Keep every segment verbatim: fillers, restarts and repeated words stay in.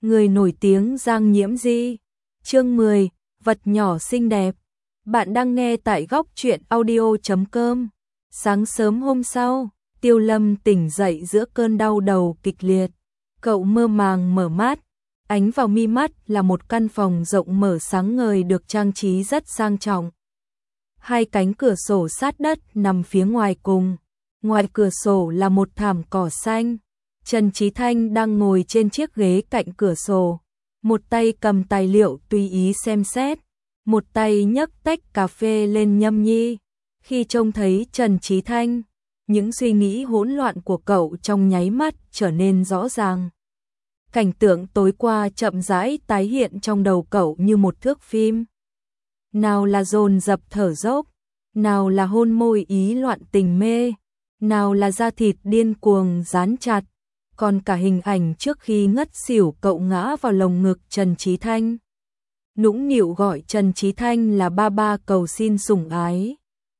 người nổi tiếng Giang Nhiễm Di. Chương mười, vật nhỏ xinh đẹp. Bạn đang nghe tại góc truyện audio chấm com. Sáng sớm hôm sau, Tiêu Lâm tỉnh dậy giữa cơn đau đầu kịch liệt. Cậu mơ màng mở mắt, ánh vào mi mắt là một căn phòng rộng mở sáng ngời được trang trí rất sang trọng. Hai cánh cửa sổ sát đất nằm phía ngoài cùng. Ngoài cửa sổ là một thảm cỏ xanh. Trần Chí Thanh đang ngồi trên chiếc ghế cạnh cửa sổ, một tay cầm tài liệu tùy ý xem xét, một tay nhấc tách cà phê lên nhâm nhi. Khi trông thấy Trần Chí Thanh, những suy nghĩ hỗn loạn của cậu trong nháy mắt trở nên rõ ràng. Cảnh tượng tối qua chậm rãi tái hiện trong đầu cậu như một thước phim. Nào là dồn dập thở dốc, nào là hôn môi ý loạn tình mê, nào là da thịt điên cuồng dán chặt, còn cả hình ảnh trước khi ngất xỉu cậu ngã vào lồng ngực Trần Chí Thanh. Nũng nịu gọi Trần Chí Thanh là ba ba cầu xin sủng ái.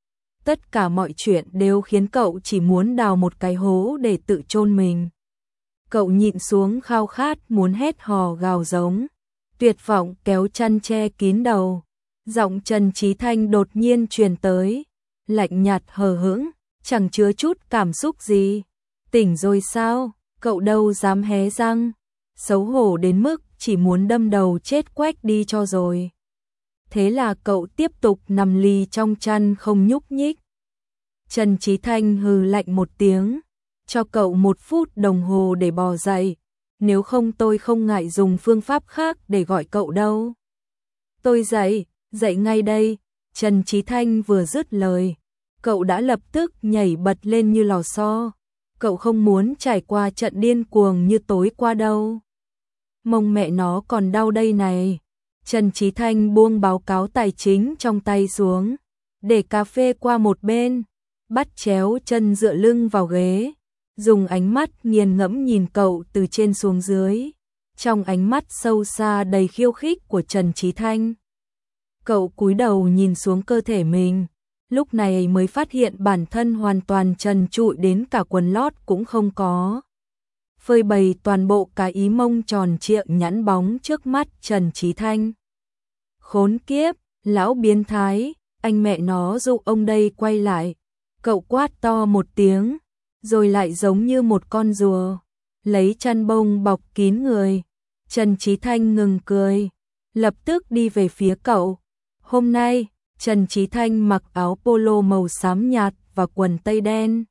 Tất cả mọi chuyện đều khiến cậu chỉ muốn đào một cái hố để tự chôn mình. Cậu nhịn xuống khao khát muốn hét hò gào giống, tuyệt vọng kéo chăn che kín đầu. Giọng Trần Chí Thanh đột nhiên truyền tới, lạnh nhạt hờ hững, chẳng chứa chút cảm xúc gì. Tỉnh rồi sao? Cậu đâu dám hé răng, xấu hổ đến mức chỉ muốn đâm đầu chết quách đi cho rồi. Thế là cậu tiếp tục nằm lì trong chăn không nhúc nhích. Trần Chí Thanh hừ lạnh một tiếng, cho cậu một phút đồng hồ để bò dậy, nếu không tôi không ngại dùng phương pháp khác để gọi cậu đâu. Tôi dậy, dậy ngay đây. Trần Chí Thanh vừa dứt lời, cậu đã lập tức nhảy bật lên như lò xo. Cậu không muốn trải qua trận điên cuồng như tối qua đâu. Mông mẹ nó còn đau đây này. Trần Chí Thanh buông báo cáo tài chính trong tay xuống, để cà phê qua một bên, bắt chéo chân dựa lưng vào ghế, dùng ánh mắt nghiền ngẫm nhìn cậu từ trên xuống dưới. Trong ánh mắt sâu xa đầy khiêu khích của Trần Chí Thanh, cậu cúi đầu nhìn xuống cơ thể mình. Lúc này mới phát hiện bản thân hoàn toàn trần trụi đến cả quần lót cũng không có, phơi bày toàn bộ cái ý mông tròn trịa nhẵn bóng trước mắt Trần Chí Thanh. Khốn kiếp, lão biến thái, anh mẹ nó dụ ông đây quay lại. Cậu quát to một tiếng, rồi lại giống như một con rùa, lấy chăn bông bọc kín người. Trần Chí Thanh ngừng cười, lập tức đi về phía cậu. Hôm nay Trần Chí Thanh mặc áo polo màu xám nhạt và quần tây đen.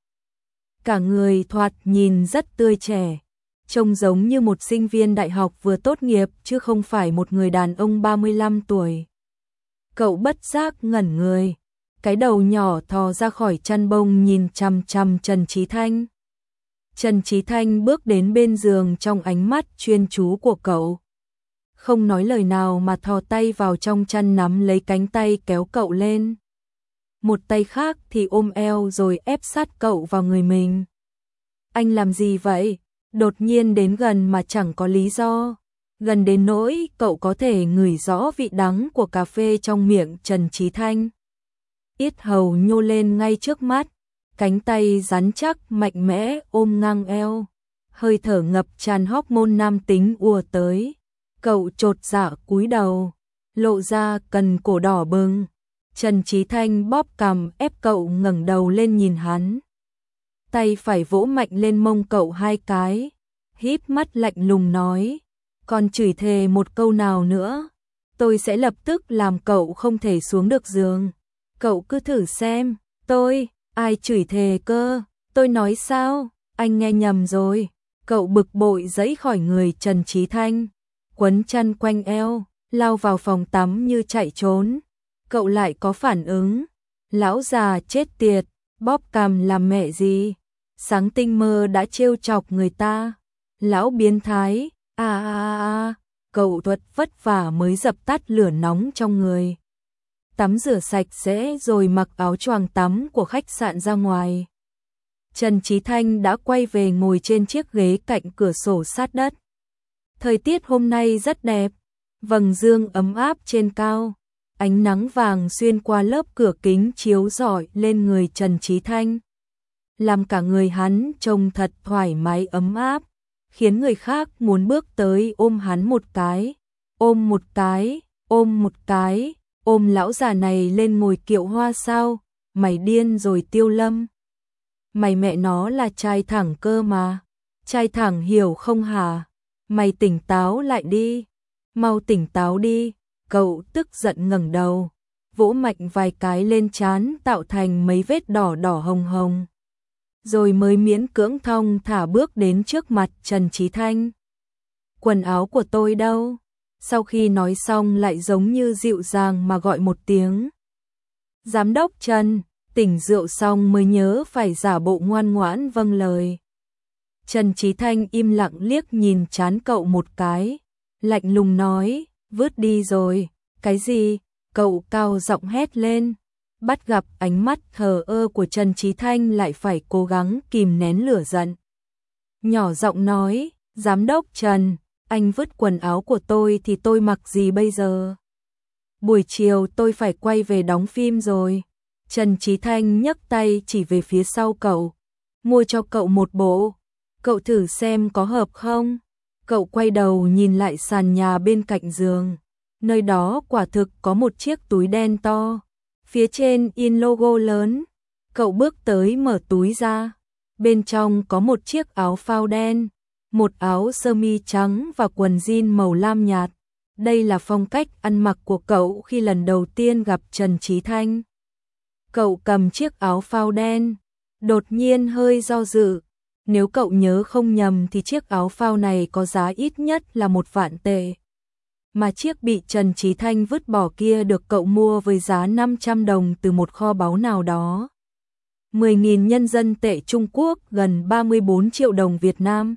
Cả người thoạt nhìn rất tươi trẻ, trông giống như một sinh viên đại học vừa tốt nghiệp chứ không phải một người đàn ông ba mươi lăm tuổi. Cậu bất giác ngẩn người, cái đầu nhỏ thò ra khỏi chăn bông nhìn chằm chằm Trần Chí Thanh. Trần Chí Thanh bước đến bên giường trong ánh mắt chuyên chú của cậu. Không nói lời nào mà thò tay vào trong chăn nắm lấy cánh tay kéo cậu lên. Một tay khác thì ôm eo rồi ép sát cậu vào người mình. Anh làm gì vậy? Đột nhiên đến gần mà chẳng có lý do. Gần đến nỗi cậu có thể ngửi rõ vị đắng của cà phê trong miệng Trần Chí Thanh. Yết hầu nhô lên ngay trước mắt, cánh tay rắn chắc mạnh mẽ ôm ngang eo. Hơi thở ngập tràn hormone nam tính ùa tới. Cậu chột dạ cúi đầu, lộ ra cần cổ đỏ bừng. Trần Chí Thanh bóp cằm ép cậu ngẩng đầu lên nhìn hắn. Tay phải vỗ mạnh lên mông cậu hai cái, híp mắt lạnh lùng nói, còn chửi thề một câu nào nữa, tôi sẽ lập tức làm cậu không thể xuống được giường. Cậu cứ thử xem. Tôi, ai chửi thề cơ? Tôi nói sao? Anh nghe nhầm rồi. Cậu bực bội giãy khỏi người Trần Chí Thanh, quấn chăn quanh eo, lao vào phòng tắm như chạy trốn. Cậu lại có phản ứng. Lão già chết tiệt, bóp cằm làm mẹ gì? Sáng tinh mơ đã trêu chọc người ta. Lão biến thái, a a a, cậu thuật vất vả mới dập tắt lửa nóng trong người. Tắm rửa sạch sẽ rồi mặc áo choàng tắm của khách sạn ra ngoài. Trần Chí Thanh đã quay về ngồi trên chiếc ghế cạnh cửa sổ sát đất. Thời tiết hôm nay rất đẹp, vầng dương ấm áp trên cao, ánh nắng vàng xuyên qua lớp cửa kính chiếu rọi lên người Trần Chí Thanh, làm cả người hắn trông thật thoải mái ấm áp. khiến người khác muốn bước tới ôm hắn một cái, ôm một cái, ôm một cái, ôm lão già này lên ngồi kiệu hoa sao, mày điên rồi Tiêu Lâm. Mày mẹ nó là trai thẳng cơ mà, trai thẳng hiểu không hả, mày tỉnh táo lại đi, mau tỉnh táo đi, cậu tức giận ngẩng đầu, vỗ mạnh vài cái lên trán tạo thành mấy vết đỏ đỏ hồng hồng. Rồi mới miễn cưỡng thong thả bước đến trước mặt Trần Chí Thanh. Quần áo của tôi đâu? Sau khi nói xong lại giống như dịu dàng mà gọi một tiếng. Giám đốc Trần, tỉnh rượu xong mới nhớ phải giả bộ ngoan ngoãn vâng lời. Trần Chí Thanh im lặng liếc nhìn trán cậu một cái, lạnh lùng nói, vứt đi rồi. Cái gì? Cậu cao giọng hét lên. Bắt gặp ánh mắt thờ ơ của Trần Chí Thanh lại phải cố gắng kìm nén lửa giận. Nhỏ giọng nói, giám đốc Trần, anh vứt quần áo của tôi thì tôi mặc gì bây giờ? Buổi chiều tôi phải quay về đóng phim rồi. Trần Chí Thanh nhấc tay chỉ về phía sau cậu, mua cho cậu một bộ, cậu thử xem có hợp không? Cậu quay đầu nhìn lại sàn nhà bên cạnh giường, nơi đó quả thực có một chiếc túi đen to. Phía trên in logo lớn, cậu bước tới mở túi ra, bên trong có một chiếc áo phao đen, một áo sơ mi trắng và quần jean màu lam nhạt. Đây là phong cách ăn mặc của cậu khi lần đầu tiên gặp Trần Chí Thanh. Cậu cầm chiếc áo phao đen, đột nhiên hơi do dự. Nếu cậu nhớ không nhầm thì chiếc áo phao này có giá ít nhất là một vạn tệ. Mà chiếc bị Trần Chí Thanh vứt bỏ kia được cậu mua với giá năm trăm đồng từ một kho báu nào đó. mười nghìn nhân dân tệ Trung Quốc gần ba mươi bốn triệu đồng Việt Nam.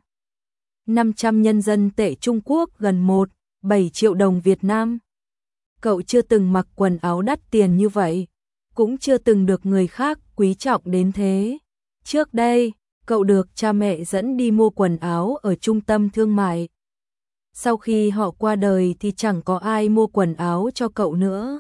năm trăm nhân dân tệ Trung Quốc gần một phẩy bảy triệu đồng Việt Nam. Cậu chưa từng mặc quần áo đắt tiền như vậy, cũng chưa từng được người khác quý trọng đến thế. Trước đây, cậu được cha mẹ dẫn đi mua quần áo ở trung tâm thương mại. Sau khi họ qua đời thì chẳng có ai mua quần áo cho cậu nữa.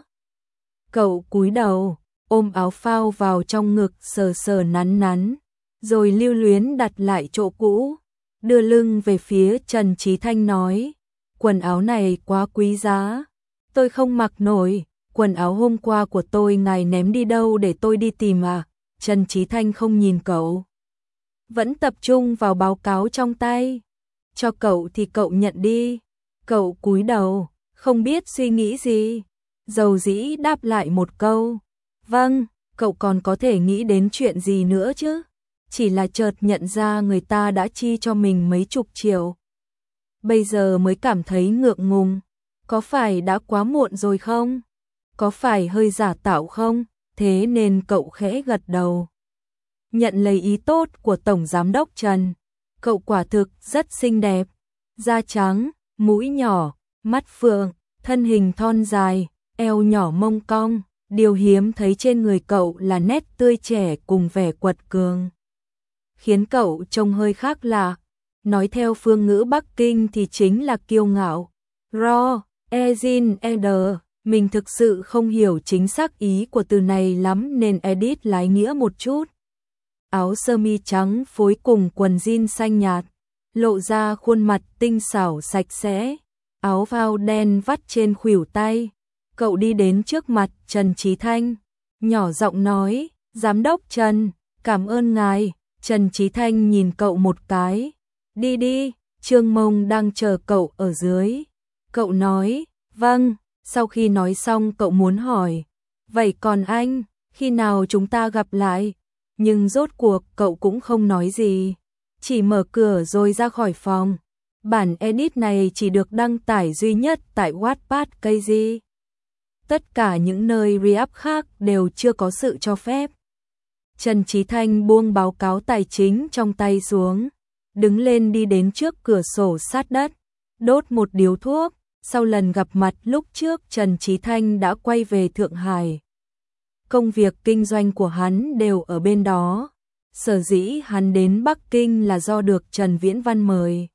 Cậu cúi đầu, ôm áo phao vào trong ngực sờ sờ nắn nắn, rồi lưu luyến đặt lại chỗ cũ, đưa lưng về phía Trần Chí Thanh nói, quần áo này quá quý giá, tôi không mặc nổi, quần áo hôm qua của tôi ngài ném đi đâu để tôi đi tìm à? Trần Chí Thanh không nhìn cậu, vẫn tập trung vào báo cáo trong tay. Cho cậu thì cậu nhận đi. Cậu cúi đầu, không biết suy nghĩ gì, dầu dĩ đáp lại một câu. Vâng, cậu còn có thể nghĩ đến chuyện gì nữa chứ? Chỉ là chợt nhận ra người ta đã chi cho mình mấy chục triệu. Bây giờ mới cảm thấy ngượng ngùng. Có phải đã quá muộn rồi không? Có phải hơi giả tạo không? Thế nên cậu khẽ gật đầu. Nhận lấy ý tốt của Tổng Giám đốc Trần. Cậu quả thực rất xinh đẹp. Da trắng, mũi nhỏ, mắt phượng, thân hình thon dài, eo nhỏ mông cong. Điều hiếm thấy trên người cậu là nét tươi trẻ cùng vẻ quật cường, khiến cậu trông hơi khác lạ. Nói theo phương ngữ Bắc Kinh thì chính là kiêu ngạo. Raw, Ezin Eder, mình thực sự không hiểu chính xác ý của từ này lắm nên edit lái nghĩa một chút. Áo sơ mi trắng phối cùng quần jean xanh nhạt, lộ ra khuôn mặt tinh xảo sạch sẽ, áo phao đen vắt trên khuỷu tay. Cậu đi đến trước mặt Trần Chí Thanh, nhỏ giọng nói, Giám đốc Trần, cảm ơn ngài. Trần Chí Thanh nhìn cậu một cái, đi đi, Trương Mông đang chờ cậu ở dưới. Cậu nói, vâng, sau khi nói xong cậu muốn hỏi, vậy còn anh, khi nào chúng ta gặp lại? Nhưng rốt cuộc cậu cũng không nói gì, chỉ mở cửa rồi ra khỏi phòng. Bản edit này chỉ được đăng tải duy nhất tại Wattpad ca giê. Tất cả những nơi re-up khác đều chưa có sự cho phép. Trần Chí Thanh buông báo cáo tài chính trong tay xuống, đứng lên đi đến trước cửa sổ sát đất, đốt một điếu thuốc. Sau lần gặp mặt lúc trước Trần Chí Thanh đã quay về Thượng Hải. Công việc kinh doanh của hắn đều ở bên đó. Sở dĩ hắn đến Bắc Kinh là do được Trần Viễn Văn mời.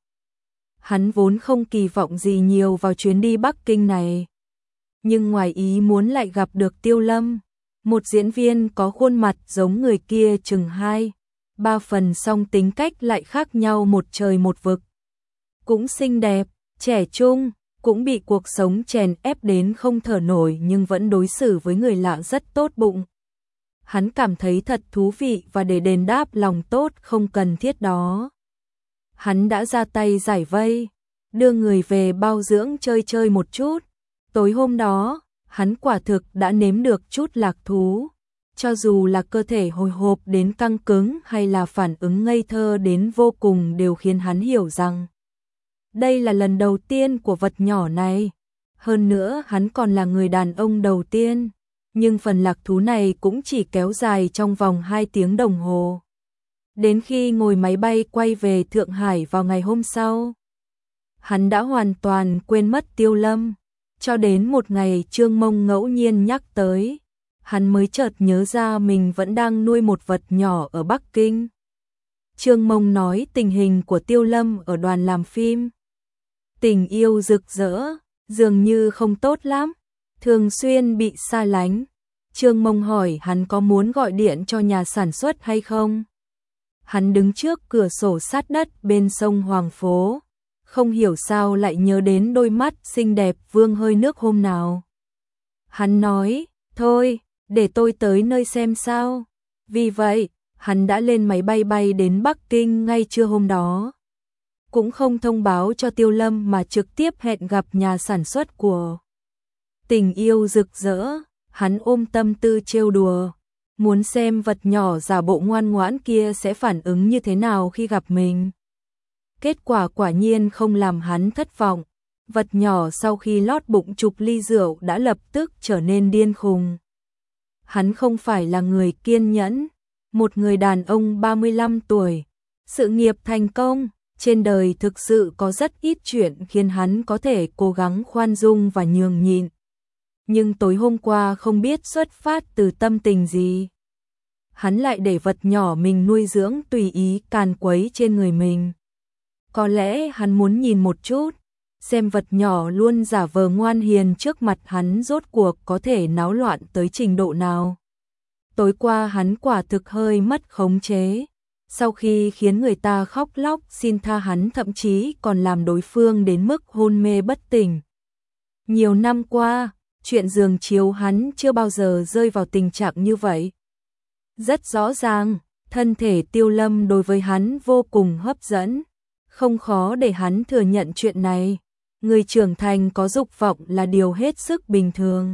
Hắn vốn không kỳ vọng gì nhiều vào chuyến đi Bắc Kinh này. Nhưng ngoài ý muốn lại gặp được Tiêu Lâm, một diễn viên có khuôn mặt giống người kia chừng hai, ba phần song tính cách lại khác nhau một trời một vực. cũng xinh đẹp, trẻ trung, cũng bị cuộc sống chèn ép đến không thở nổi nhưng vẫn đối xử với người lạ rất tốt bụng. Hắn cảm thấy thật thú vị và để đền đáp lòng tốt không cần thiết đó, hắn đã ra tay giải vây, đưa người về bao dưỡng chơi chơi một chút. Tối hôm đó, hắn quả thực đã nếm được chút lạc thú, cho dù là cơ thể hồi hộp đến căng cứng hay là phản ứng ngây thơ đến vô cùng đều khiến hắn hiểu rằng đây là lần đầu tiên của vật nhỏ này. Hơn nữa hắn còn là người đàn ông đầu tiên, nhưng phần lạc thú này cũng chỉ kéo dài trong vòng hai tiếng đồng hồ. Đến khi ngồi máy bay quay về Thượng Hải vào ngày hôm sau, hắn đã hoàn toàn quên mất Tiêu Lâm. Cho đến một ngày Trương Mông ngẫu nhiên nhắc tới, hắn mới chợt nhớ ra mình vẫn đang nuôi một vật nhỏ ở Bắc Kinh. Trương Mông nói tình hình của Tiêu Lâm ở đoàn làm phim, tình yêu rực rỡ, dường như không tốt lắm, thường xuyên bị xa lánh. Trương Mông hỏi hắn có muốn gọi điện cho nhà sản xuất hay không. Hắn đứng trước cửa sổ sát đất bên sông Hoàng Phố, không hiểu sao lại nhớ đến đôi mắt xinh đẹp vương hơi nước hôm nào. Hắn nói, thôi, để tôi tới nơi xem sao. Vì vậy, hắn đã lên máy bay bay đến Bắc Kinh ngay trưa hôm đó. Cũng không thông báo cho Tiêu Lâm mà trực tiếp hẹn gặp nhà sản xuất của tình yêu rực rỡ. Hắn ôm tâm tư trêu đùa, muốn xem vật nhỏ giả bộ ngoan ngoãn kia sẽ phản ứng như thế nào khi gặp mình. Kết quả quả nhiên không làm hắn thất vọng. Vật nhỏ sau khi lót bụng chục ly rượu đã lập tức trở nên điên khùng. Hắn không phải là người kiên nhẫn, một người đàn ông ba mươi lăm tuổi, sự nghiệp thành công, trên đời thực sự có rất ít chuyện khiến hắn có thể cố gắng khoan dung và nhường nhịn. Nhưng tối hôm qua không biết xuất phát từ tâm tình gì, hắn lại để vật nhỏ mình nuôi dưỡng tùy ý càn quấy trên người mình. Có lẽ hắn muốn nhìn một chút, xem vật nhỏ luôn giả vờ ngoan hiền trước mặt hắn rốt cuộc có thể náo loạn tới trình độ nào. Tối qua hắn quả thực hơi mất khống chế, sau khi khiến người ta khóc lóc xin tha hắn thậm chí còn làm đối phương đến mức hôn mê bất tỉnh. Nhiều năm qua, chuyện giường chiếu hắn chưa bao giờ rơi vào tình trạng như vậy. Rất rõ ràng, thân thể Tiêu Lâm đối với hắn vô cùng hấp dẫn, không khó để hắn thừa nhận chuyện này. Người trưởng thành có dục vọng là điều hết sức bình thường.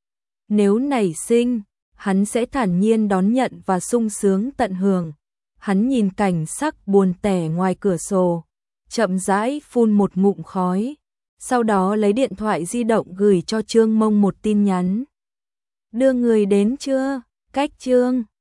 Nếu nảy sinh, hắn sẽ thản nhiên đón nhận và sung sướng tận hưởng. Hắn nhìn cảnh sắc buồn tẻ ngoài cửa sổ, chậm rãi phun một ngụm khói, sau đó lấy điện thoại di động gửi cho Trương Mông một tin nhắn. Đưa người đến chưa? Cách Trương